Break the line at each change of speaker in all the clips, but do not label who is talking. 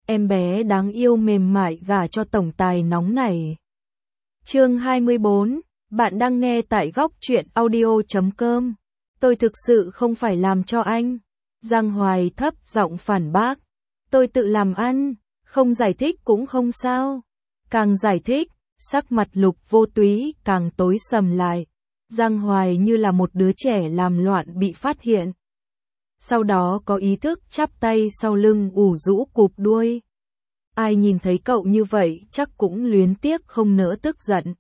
em bé đáng yêu mềm mại gả cho tổng tài nóng này. Chương 24, bạn đang nghe tại góc truyện audio.com. Tôi thực sự không phải làm cho anh. Giang Hoài thấp giọng phản bác. Tôi tự làm ăn, không giải thích cũng không sao. Càng giải thích, sắc mặt Lục Vô Túy càng tối sầm lại. Giang Hoài như là một đứa trẻ làm loạn bị phát hiện. Sau đó có ý thức chắp tay sau lưng ủ rũ cụp đuôi. Ai nhìn thấy cậu như vậy chắc cũng luyến tiếc không nỡ tức giận.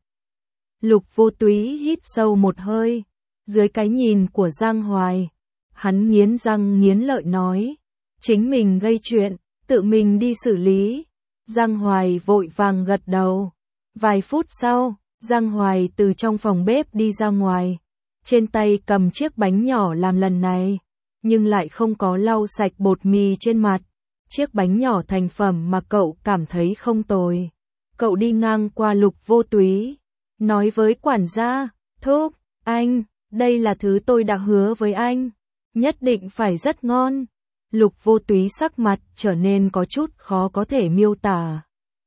Lục Vô Túy hít sâu một hơi. Dưới cái nhìn của Giang Hoài, hắn nghiến răng nghiến lợi nói. Chính mình gây chuyện, tự mình đi xử lý. Giang Hoài vội vàng gật đầu. Vài phút sau, Giang Hoài từ trong phòng bếp đi ra ngoài. Trên tay cầm chiếc bánh nhỏ làm lần này, nhưng lại không có lau sạch bột mì trên mặt. Chiếc bánh nhỏ thành phẩm mà cậu cảm thấy không tồi. Cậu đi ngang qua Lục Vô Túy, nói với quản gia, thúc, anh, đây là thứ tôi đã hứa với anh, nhất định phải rất ngon. Lục Vô Túy sắc mặt trở nên có chút khó có thể miêu tả.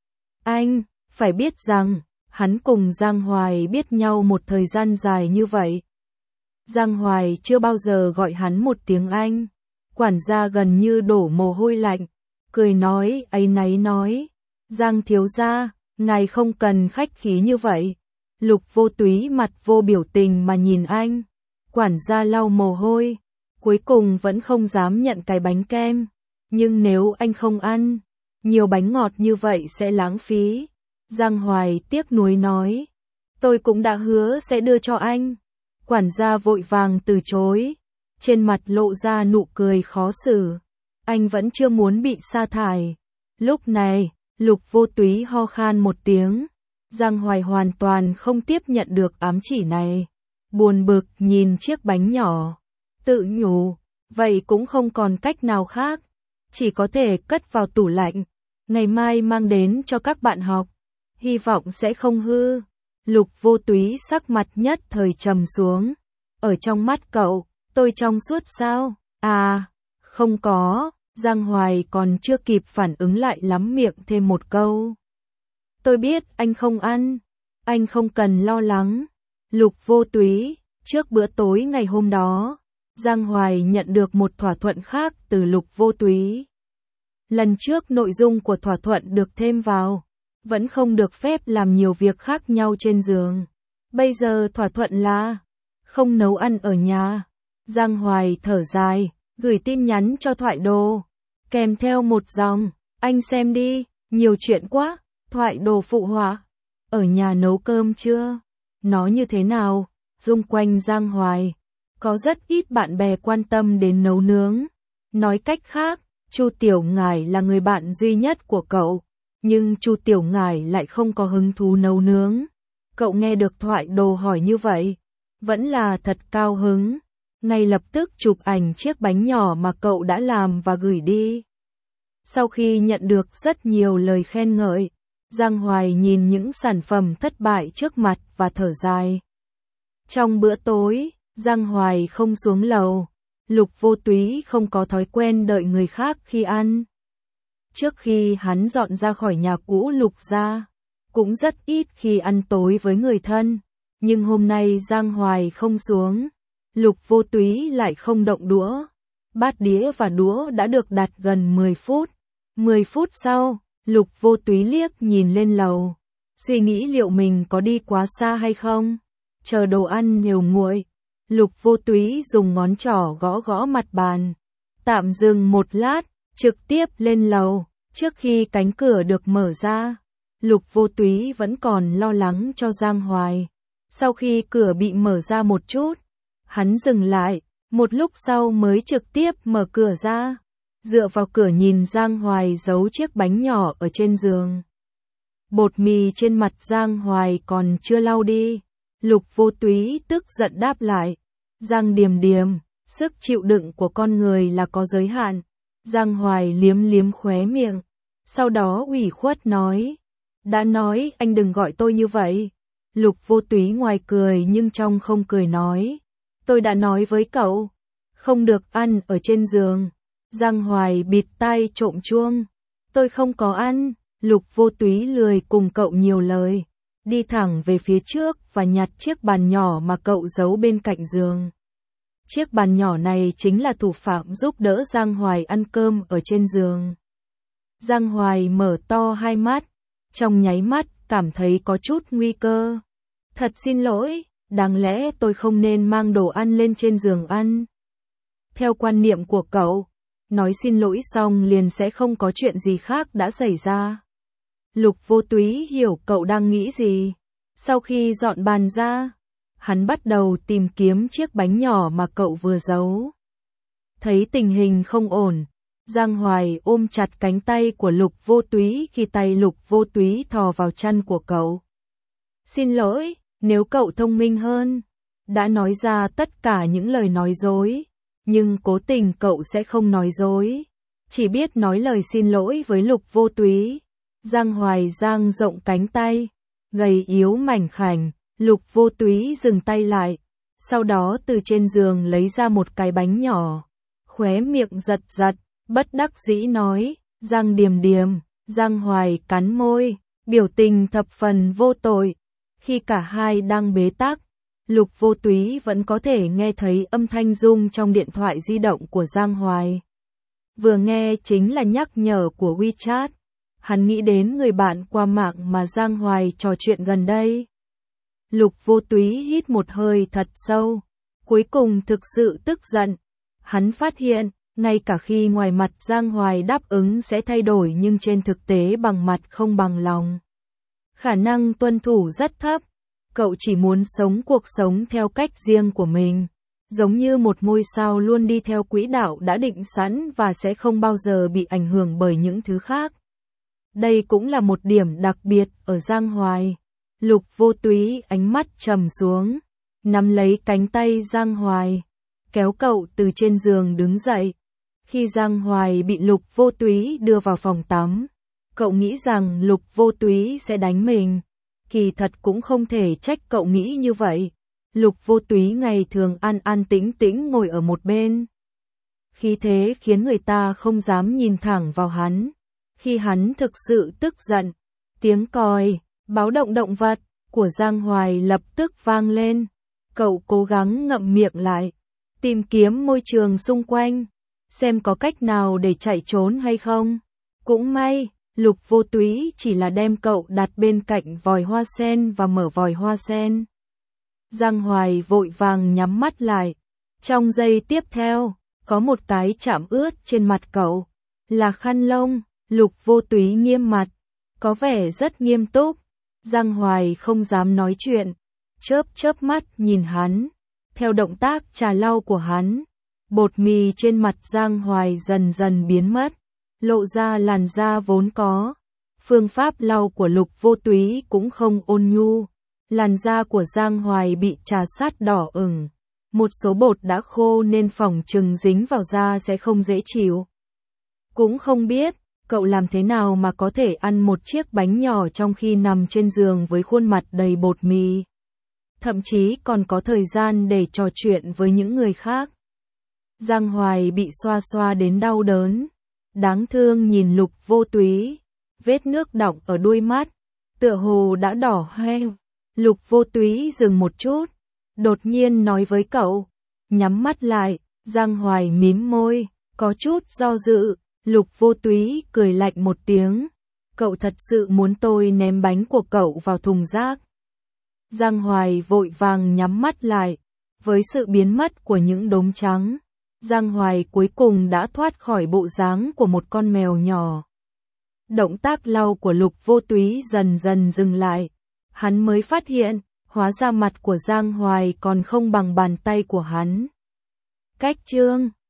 Anh, phải biết rằng, hắn cùng Giang Hoài biết nhau một thời gian dài như vậy. Giang Hoài chưa bao giờ gọi hắn một tiếng anh. Quản gia gần như đổ mồ hôi lạnh, cười nói, áy náy nói. Giang thiếu gia, ngài không cần khách khí như vậy. Lục Vô Túy mặt vô biểu tình mà nhìn anh. Quản gia lau mồ hôi, cuối cùng vẫn không dám nhận cái bánh kem. Nhưng nếu anh không ăn, nhiều bánh ngọt như vậy sẽ lãng phí. Giang Hoài tiếc nuối nói. Tôi cũng đã hứa sẽ đưa cho anh. Quản gia vội vàng từ chối. Trên mặt lộ ra nụ cười khó xử. Anh vẫn chưa muốn bị sa thải. Lúc này, Lục Vô Túy ho khan một tiếng. Giang Hoài hoàn toàn không tiếp nhận được ám chỉ này. Buồn bực nhìn chiếc bánh nhỏ. Tự nhủ, vậy cũng không còn cách nào khác. Chỉ có thể cất vào tủ lạnh. Ngày mai mang đến cho các bạn học. Hy vọng sẽ không hư. Lục Vô Túy sắc mặt nhất thời trầm xuống. Ở trong mắt cậu, tôi trong suốt sao? À, không có. Giang Hoài còn chưa kịp phản ứng lại lắm miệng thêm một câu. Tôi biết anh không ăn. Anh không cần lo lắng. Lục Vô Túy, trước bữa tối ngày hôm đó, Giang Hoài nhận được một thỏa thuận khác từ Lục Vô Túy. Lần trước nội dung của thỏa thuận được thêm vào, vẫn không được phép làm nhiều việc khác nhau trên giường. Bây giờ thỏa thuận là không nấu ăn ở nhà. Giang Hoài thở dài, gửi tin nhắn cho Thoại Đồ, kèm theo một dòng, anh xem đi, nhiều chuyện quá. Thoại Đồ phụ họa, ở nhà nấu cơm chưa? Nó như thế nào? Xung quanh Giang Hoài, có rất ít bạn bè quan tâm đến nấu nướng. Nói cách khác, Chu Tiểu Ngải là người bạn duy nhất của cậu, nhưng Chu Tiểu Ngải lại không có hứng thú nấu nướng. Cậu nghe được Thoại Đồ hỏi như vậy, vẫn là thật cao hứng, ngay lập tức chụp ảnh chiếc bánh nhỏ mà cậu đã làm và gửi đi. Sau khi nhận được rất nhiều lời khen ngợi, Giang Hoài nhìn những sản phẩm thất bại trước mặt và thở dài. Trong bữa tối, Giang Hoài không xuống lầu. Lục Vô Túy không có thói quen đợi người khác khi ăn. Trước khi hắn dọn ra khỏi nhà cũ Lục gia, cũng rất ít khi ăn tối với người thân. Nhưng hôm nay Giang Hoài không xuống, Lục Vô Túy lại không động đũa. Bát đĩa và đũa đã được đặt gần 10 phút. 10 phút sau, Lục Vô Túy liếc nhìn lên lầu, suy nghĩ liệu mình có đi quá xa hay không. Chờ đồ ăn đều nguội, Lục Vô Túy dùng ngón trỏ gõ gõ mặt bàn. Tạm dừng một lát, trực tiếp lên lầu. Trước khi cánh cửa được mở ra, Lục Vô Túy vẫn còn lo lắng cho Giang Hoài. Sau khi cửa bị mở ra một chút, hắn dừng lại, một lúc sau mới trực tiếp mở cửa ra. Dựa vào cửa nhìn Giang Hoài giấu chiếc bánh nhỏ ở trên giường. Bột mì trên mặt Giang Hoài còn chưa lau đi. Lục Vô Túy tức giận đáp lại. Giang Điềm Điềm, sức chịu đựng của con người là có giới hạn. Giang Hoài liếm liếm khóe miệng. Sau đó ủy khuất nói. Đã nói anh đừng gọi tôi như vậy. Lục Vô Túy ngoài cười nhưng trong không cười nói. Tôi đã nói với cậu, không được ăn ở trên giường. Giang Hoài bịt tai trộm chuông. Tôi không có ăn. Lục Vô Túy lười cùng cậu nhiều lời, đi thẳng về phía trước và nhặt chiếc bàn nhỏ mà cậu giấu bên cạnh giường. Chiếc bàn nhỏ này chính là thủ phạm giúp đỡ Giang Hoài ăn cơm ở trên giường. Giang Hoài mở to hai mắt, trong nháy mắt cảm thấy có chút nguy cơ. Thật xin lỗi, đáng lẽ tôi không nên mang đồ ăn lên trên giường ăn. Theo quan niệm của cậu, nói xin lỗi xong liền sẽ không có chuyện gì khác đã xảy ra. Lục Vô Túy hiểu cậu đang nghĩ gì. Sau khi dọn bàn ra, hắn bắt đầu tìm kiếm chiếc bánh nhỏ mà cậu vừa giấu. Thấy tình hình không ổn, Giang Hoài ôm chặt cánh tay của Lục Vô Túy khi tay Lục Vô Túy thò vào chăn của cậu. Xin lỗi, nếu cậu thông minh hơn, đã nói ra tất cả những lời nói dối, nhưng cố tình cậu sẽ không nói dối, chỉ biết nói lời xin lỗi với Lục Vô Túy. Giang Hoài dang rộng cánh tay, gầy yếu mảnh khảnh, Lục Vô Túy dừng tay lại, sau đó từ trên giường lấy ra một cái bánh nhỏ, khóe miệng giật giật, bất đắc dĩ nói, Giang Điềm Điềm. Giang Hoài cắn môi, biểu tình thập phần vô tội. Khi cả hai đang bế tắc, Lục Vô Túy vẫn có thể nghe thấy âm thanh rung trong điện thoại di động của Giang Hoài. Vừa nghe chính là nhắc nhở của WeChat. Hắn nghĩ đến người bạn qua mạng mà Giang Hoài trò chuyện gần đây. Lục Vô Túy hít một hơi thật sâu, cuối cùng thực sự tức giận. Hắn phát hiện, ngay cả khi ngoài mặt Giang Hoài đáp ứng sẽ thay đổi nhưng trên thực tế bằng mặt không bằng lòng. Khả năng tuân thủ rất thấp, cậu chỉ muốn sống cuộc sống theo cách riêng của mình, giống như một ngôi sao luôn đi theo quỹ đạo đã định sẵn và sẽ không bao giờ bị ảnh hưởng bởi những thứ khác. Đây cũng là một điểm đặc biệt ở Giang Hoài. Lục Vô Túy ánh mắt trầm xuống, nắm lấy cánh tay Giang Hoài, kéo cậu từ trên giường đứng dậy. Khi Giang Hoài bị Lục Vô Túy đưa vào phòng tắm, cậu nghĩ rằng Lục Vô Túy sẽ đánh mình. Kỳ thật cũng không thể trách cậu nghĩ như vậy. Lục Vô Túy ngày thường an an tĩnh tĩnh ngồi ở một bên. Khí thế khiến người ta không dám nhìn thẳng vào hắn. Khi hắn thực sự tức giận, tiếng còi, báo động động vật của Giang Hoài lập tức vang lên. Cậu cố gắng ngậm miệng lại, tìm kiếm môi trường xung quanh, xem có cách nào để chạy trốn hay không. Cũng may, Lục Vô Túy chỉ là đem cậu đặt bên cạnh vòi hoa sen và mở vòi hoa sen. Giang Hoài vội vàng nhắm mắt lại. Trong giây tiếp theo, có một cái chạm ướt trên mặt cậu, là khăn lông. Lục Vô Túy nghiêm mặt, có vẻ rất nghiêm túc. Giang Hoài không dám nói chuyện, chớp mắt nhìn hắn. Theo động tác chà lau của hắn, bột mì trên mặt Giang Hoài dần dần biến mất, lộ ra làn da vốn có. Phương pháp lau của Lục Vô Túy cũng không ôn nhu. Làn da của Giang Hoài bị chà sát đỏ ửng. Một số bột đã khô nên phỏng chừng dính vào da sẽ không dễ chịu. Cũng không biết, cậu làm thế nào mà có thể ăn một chiếc bánh nhỏ trong khi nằm trên giường với khuôn mặt đầy bột mì. Thậm chí còn có thời gian để trò chuyện với những người khác. Giang Hoài bị xoa xoa đến đau đớn. Đáng thương nhìn Lục Vô Túy. Vết nước đọng ở đuôi mắt, tựa hồ đã đỏ hoe. Lục Vô Túy dừng một chút, đột nhiên nói với cậu. Nhắm mắt lại, Giang Hoài mím môi, có chút do dự. Lục Vô Túy cười lạnh một tiếng. Cậu thật sự muốn tôi ném bánh của cậu vào thùng rác? Giang Hoài vội vàng nhắm mắt lại. Với sự biến mất của những đốm trắng, Giang Hoài cuối cùng đã thoát khỏi bộ dáng của một con mèo nhỏ. Động tác lau của Lục Vô Túy dần dần dừng lại. Hắn mới phát hiện, hóa ra mặt của Giang Hoài còn không bằng bàn tay của hắn. Cách chương